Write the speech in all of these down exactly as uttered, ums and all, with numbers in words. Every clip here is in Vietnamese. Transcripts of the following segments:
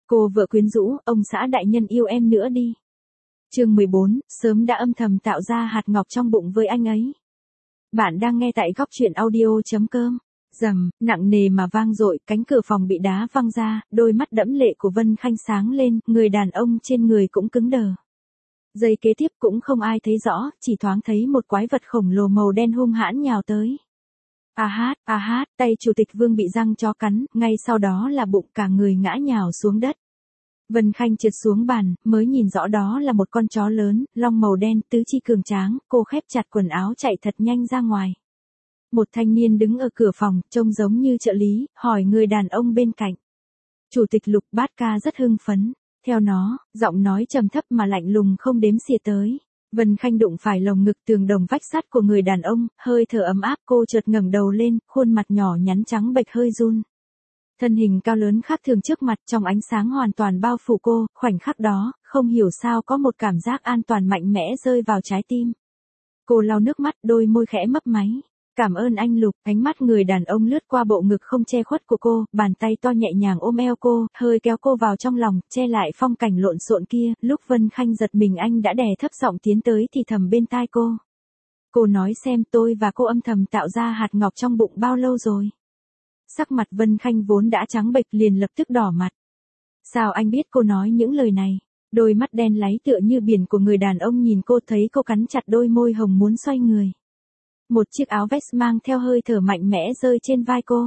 Cô vợ quyến rũ, ông xã đại nhân yêu em nữa đi. Chương mười bốn, sớm đã âm thầm tạo ra hạt ngọc trong bụng với anh ấy. Bạn đang nghe tại góc truyện audio.com. Rầm, nặng nề mà vang dội, cánh cửa phòng bị đá văng ra, đôi mắt đẫm lệ của Vân Khanh sáng lên, người đàn ông trên người cũng cứng đờ. Giây kế tiếp cũng không ai thấy rõ, chỉ thoáng thấy một quái vật khổng lồ màu đen hung hãn nhào tới. A hát, a hát, tay chủ tịch Vương bị răng chó cắn, ngay sau đó là bụng cả người ngã nhào xuống đất. Vân Khanh trượt xuống bàn, mới nhìn rõ đó là một con chó lớn, lông màu đen, tứ chi cường tráng, cô khép chặt quần áo chạy thật nhanh ra ngoài. Một thanh niên đứng ở cửa phòng, trông giống như trợ lý, hỏi người đàn ông bên cạnh. Chủ tịch Lục Bát Ca rất hưng phấn, theo nó, giọng nói trầm thấp mà lạnh lùng không đếm xỉa tới. Vân Khanh đụng phải lồng ngực tường đồng vách sắt của người đàn ông, hơi thở ấm áp, cô chợt ngẩng đầu lên, khuôn mặt nhỏ nhắn trắng bệch hơi run. Thân hình cao lớn khác thường trước mặt trong ánh sáng hoàn toàn bao phủ cô, khoảnh khắc đó, không hiểu sao có một cảm giác an toàn mạnh mẽ rơi vào trái tim. Cô lau nước mắt, đôi môi khẽ mấp máy. Cảm ơn anh Lục, ánh mắt người đàn ông lướt qua bộ ngực không che khuất của cô, bàn tay to nhẹ nhàng ôm eo cô, hơi kéo cô vào trong lòng, che lại phong cảnh lộn xộn kia, lúc Vân Khanh giật mình anh đã đè thấp giọng tiến tới thì thầm bên tai cô. Cô nói xem tôi và cô âm thầm tạo ra hạt ngọc trong bụng bao lâu rồi? Sắc mặt Vân Khanh vốn đã trắng bệch liền lập tức đỏ mặt. Sao anh biết cô nói những lời này? Đôi mắt đen láy tựa như biển của người đàn ông nhìn cô thấy cô cắn chặt đôi môi hồng muốn xoay người. Một chiếc áo vest mang theo hơi thở mạnh mẽ rơi trên vai cô.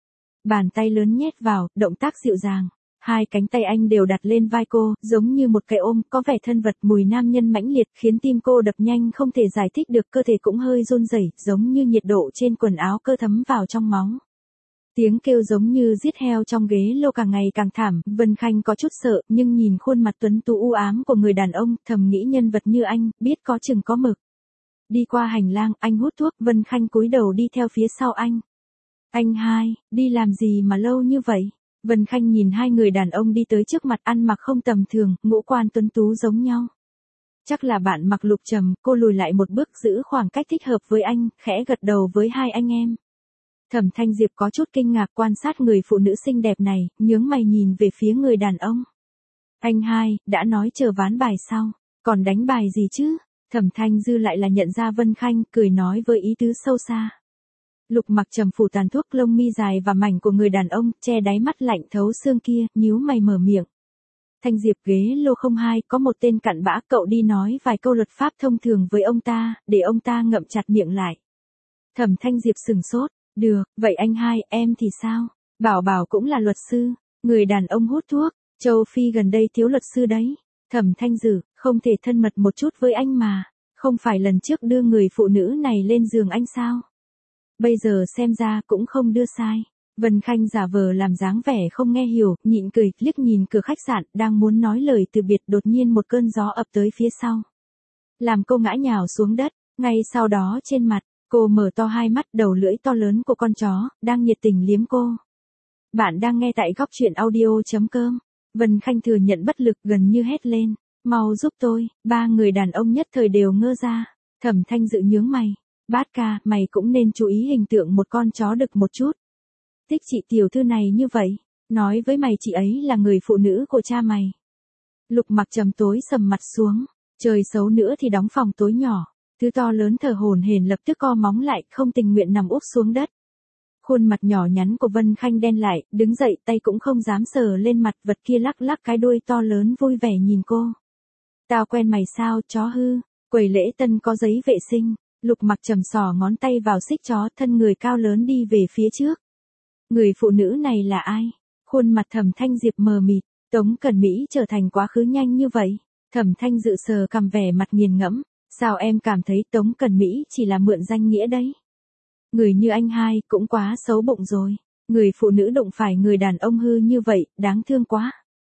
Bàn tay lớn nhét vào, động tác dịu dàng. Hai cánh tay anh đều đặt lên vai cô, giống như một cái ôm, có vẻ thân vật mùi nam nhân mãnh liệt khiến tim cô đập nhanh không thể giải thích được, cơ thể cũng hơi run rẩy, giống như nhiệt độ trên quần áo cơ thấm vào trong máu. Tiếng kêu giống như giết heo trong ghế lô càng ngày càng thảm, Vân Khanh có chút sợ, nhưng nhìn khuôn mặt tuấn tú u ám của người đàn ông, thầm nghĩ nhân vật như anh, biết có chừng có mực. Đi qua hành lang, anh hút thuốc, Vân Khanh cúi đầu đi theo phía sau anh. Anh hai, đi làm gì mà lâu như vậy? Vân Khanh nhìn hai người đàn ông đi tới trước mặt, ăn mặc không tầm thường, ngũ quan tuấn tú giống nhau. Chắc là bạn mặc lục trầm, cô lùi lại một bước giữ khoảng cách thích hợp với anh, khẽ gật đầu với hai anh em. Thẩm Thanh Diệp có chút kinh ngạc quan sát người phụ nữ xinh đẹp này, nhướng mày nhìn về phía người đàn ông. Anh hai, đã nói chờ ván bài sau, còn đánh bài gì chứ? Thẩm Thanh Dư lại là nhận ra Vân Khanh, cười nói với ý tứ sâu xa. Lục Mặc Trầm phủ tàn thuốc lông mi dài và mảnh của người đàn ông, che đáy mắt lạnh thấu xương kia, nhíu mày mở miệng. Thanh Diệp ghế lô không hai, có một tên cặn bã, cậu đi nói vài câu luật pháp thông thường với ông ta, để ông ta ngậm chặt miệng lại. Thẩm Thanh Diệp sừng sốt, được, vậy anh hai, em thì sao? Bảo Bảo cũng là luật sư, người đàn ông hút thuốc, châu Phi gần đây thiếu luật sư đấy. Thẩm Thanh Dư, không thể thân mật một chút với anh mà, không phải lần trước đưa người phụ nữ này lên giường anh sao? Bây giờ xem ra cũng không đưa sai. Vân Khanh giả vờ làm dáng vẻ không nghe hiểu, nhịn cười, liếc nhìn cửa khách sạn, đang muốn nói lời từ biệt, đột nhiên một cơn gió ập tới phía sau. Làm cô ngã nhào xuống đất, ngay sau đó trên mặt, cô mở to hai mắt, đầu lưỡi to lớn của con chó, đang nhiệt tình liếm cô. Bạn đang nghe tại góc truyện audio.com. Vân Khanh thừa nhận bất lực gần như hét lên. Mau giúp tôi, ba người đàn ông nhất thời đều ngơ ra. Thẩm Thanh Dự nhướng mày. Bát Ca, mày cũng nên chú ý hình tượng một con chó đực một chút. Thích chị tiểu thư này như vậy, nói với mày chị ấy là người phụ nữ của cha mày. Lục Mặc Trầm tối sầm mặt xuống, trời xấu nữa thì đóng phòng tối nhỏ. Thứ to lớn thở hổn hển lập tức co móng lại, không tình nguyện nằm úp xuống đất. Khuôn mặt nhỏ nhắn của Vân Khanh đen lại, đứng dậy, tay cũng không dám sờ lên mặt, vật kia lắc lắc cái đuôi to lớn vui vẻ nhìn cô. Tao quen mày sao, chó hư? Quầy lễ tân có giấy vệ sinh. Lục Mặc Trầm sò ngón tay vào xích chó, thân người cao lớn đi về phía trước. Người phụ nữ này là ai? Khuôn mặt Thẩm Thanh Diệp mờ mịt, Tống Cẩn Mỹ trở thành quá khứ nhanh như vậy. Thẩm Thanh Dự sờ cằm vẻ mặt nghiền ngẫm. Sao em cảm thấy Tống Cẩn Mỹ chỉ là mượn danh nghĩa đấy? Người như anh hai cũng quá xấu bụng rồi. Người phụ nữ đụng phải người đàn ông hư như vậy, đáng thương quá.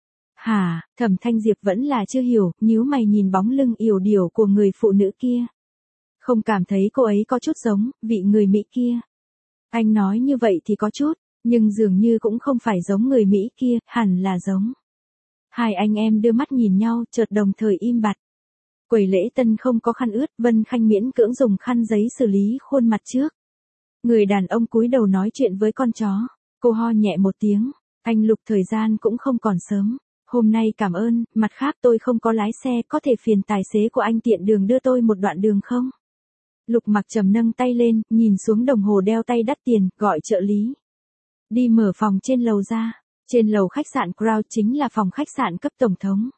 Hả, Thẩm Thanh Diệp vẫn là chưa hiểu, nhíu mày nhìn bóng lưng yểu điệu của người phụ nữ kia. Không cảm thấy cô ấy có chút giống vị người Mỹ kia. Anh nói như vậy thì có chút, nhưng dường như cũng không phải giống người Mỹ kia, hẳn là giống. Hai anh em đưa mắt nhìn nhau, chợt đồng thời im bặt. Quầy lễ tân không có khăn ướt, Vân Khanh miễn cưỡng dùng khăn giấy xử lý khuôn mặt trước. Người đàn ông cúi đầu nói chuyện với con chó. Cô ho nhẹ một tiếng. Anh Lục, thời gian cũng không còn sớm. Hôm nay cảm ơn, mặt khác tôi không có lái xe, có thể phiền tài xế của anh tiện đường đưa tôi một đoạn đường không? Lục Mặc Trầm nâng tay lên, nhìn xuống đồng hồ đeo tay đắt tiền, gọi trợ lý. Đi mở phòng trên lầu ra. Trên lầu khách sạn Crown chính là phòng khách sạn cấp tổng thống.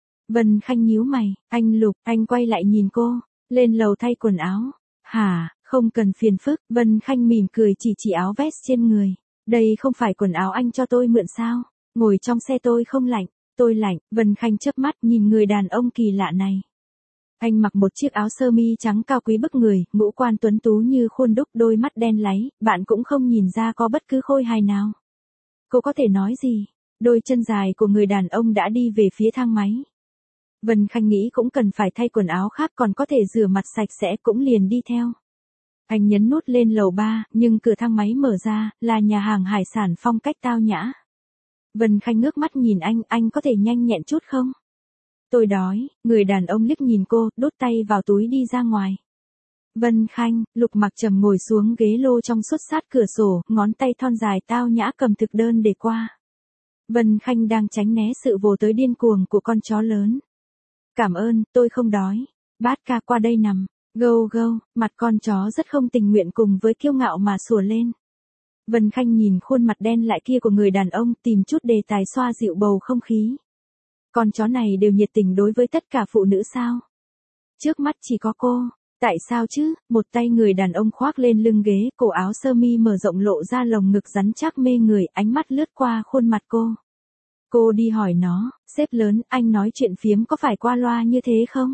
Vân Khanh nhíu mày, anh Lục, anh quay lại nhìn cô, lên lầu thay quần áo. Hả, không cần phiền phức, Vân Khanh mỉm cười chỉ chỉ áo vest trên người. Đây không phải quần áo anh cho tôi mượn sao, ngồi trong xe tôi không lạnh, tôi lạnh, Vân Khanh chớp mắt nhìn người đàn ông kỳ lạ này. Anh mặc một chiếc áo sơ mi trắng cao quý bức người, ngũ quan tuấn tú như khuôn đúc, đôi mắt đen láy, bạn cũng không nhìn ra có bất cứ khôi hài nào. Cô có thể nói gì? Đôi chân dài của người đàn ông đã đi về phía thang máy. Vân Khanh nghĩ cũng cần phải thay quần áo khác, còn có thể rửa mặt sạch sẽ, cũng liền đi theo. Anh nhấn nút lên lầu ba, nhưng cửa thang máy mở ra, là nhà hàng hải sản phong cách tao nhã. Vân Khanh ngước mắt nhìn anh, anh có thể nhanh nhẹn chút không? Tôi đói, người đàn ông liếc nhìn cô, đút tay vào túi đi ra ngoài. Vân Khanh, Lục Mặc Trầm ngồi xuống ghế lô trong suốt sát cửa sổ, ngón tay thon dài tao nhã cầm thực đơn để qua. Vân Khanh đang tránh né sự vồ tới điên cuồng của con chó lớn. Cảm ơn, tôi không đói. Bát ca qua đây nằm. Gâu gâu, mặt con chó rất không tình nguyện cùng với kiêu ngạo mà sủa lên. Vân Khanh nhìn khuôn mặt đen lại kia của người đàn ông, tìm chút đề tài xoa dịu bầu không khí. Con chó này đều nhiệt tình đối với tất cả phụ nữ sao? Trước mắt chỉ có cô. Tại sao chứ? Một tay người đàn ông khoác lên lưng ghế, cổ áo sơ mi mở rộng lộ ra lồng ngực rắn chắc mê người, ánh mắt lướt qua khuôn mặt cô. Cô đi hỏi nó, sếp lớn, anh nói chuyện phiếm có phải qua loa như thế không?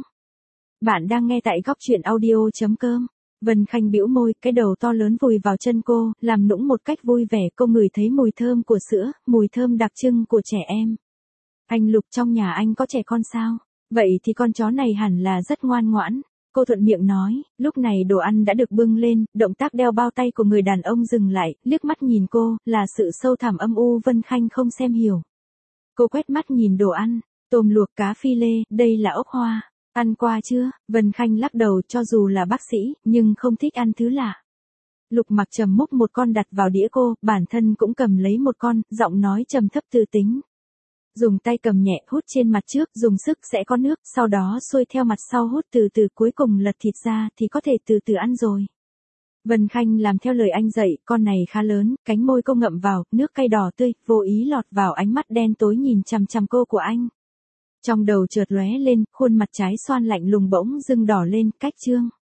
Bạn đang nghe tại góc truyện audio chấm com. Vân Khanh bĩu môi, cái đầu to lớn vùi vào chân cô, làm nũng một cách vui vẻ, cô ngửi thấy mùi thơm của sữa, mùi thơm đặc trưng của trẻ em. Anh Lục, trong nhà anh có trẻ con sao? Vậy thì con chó này hẳn là rất ngoan ngoãn. Cô thuận miệng nói, lúc này đồ ăn đã được bưng lên, động tác đeo bao tay của người đàn ông dừng lại, liếc mắt nhìn cô, là sự sâu thẳm âm u Vân Khanh không xem hiểu. Cô quét mắt nhìn đồ ăn, tôm luộc cá phi lê, đây là ốc hoa, ăn qua chưa? Vân Khanh lắc đầu, cho dù là bác sĩ, nhưng không thích ăn thứ lạ. Lục Mặc Trầm múc một con đặt vào đĩa cô, bản thân cũng cầm lấy một con, giọng nói trầm thấp từ tính. Dùng tay cầm nhẹ, hút trên mặt trước, dùng sức sẽ có nước, sau đó xuôi theo mặt sau hút từ từ, cuối cùng lật thịt ra thì có thể từ từ ăn rồi. Vân Khanh làm theo lời anh dạy, con này khá lớn, cánh môi cô ngậm vào, nước cay đỏ tươi, vô ý lọt vào ánh mắt đen tối nhìn chằm chằm cô của anh. Trong đầu chợt lóe lên, khuôn mặt trái xoan lạnh lùng bỗng dưng đỏ lên, cách trương.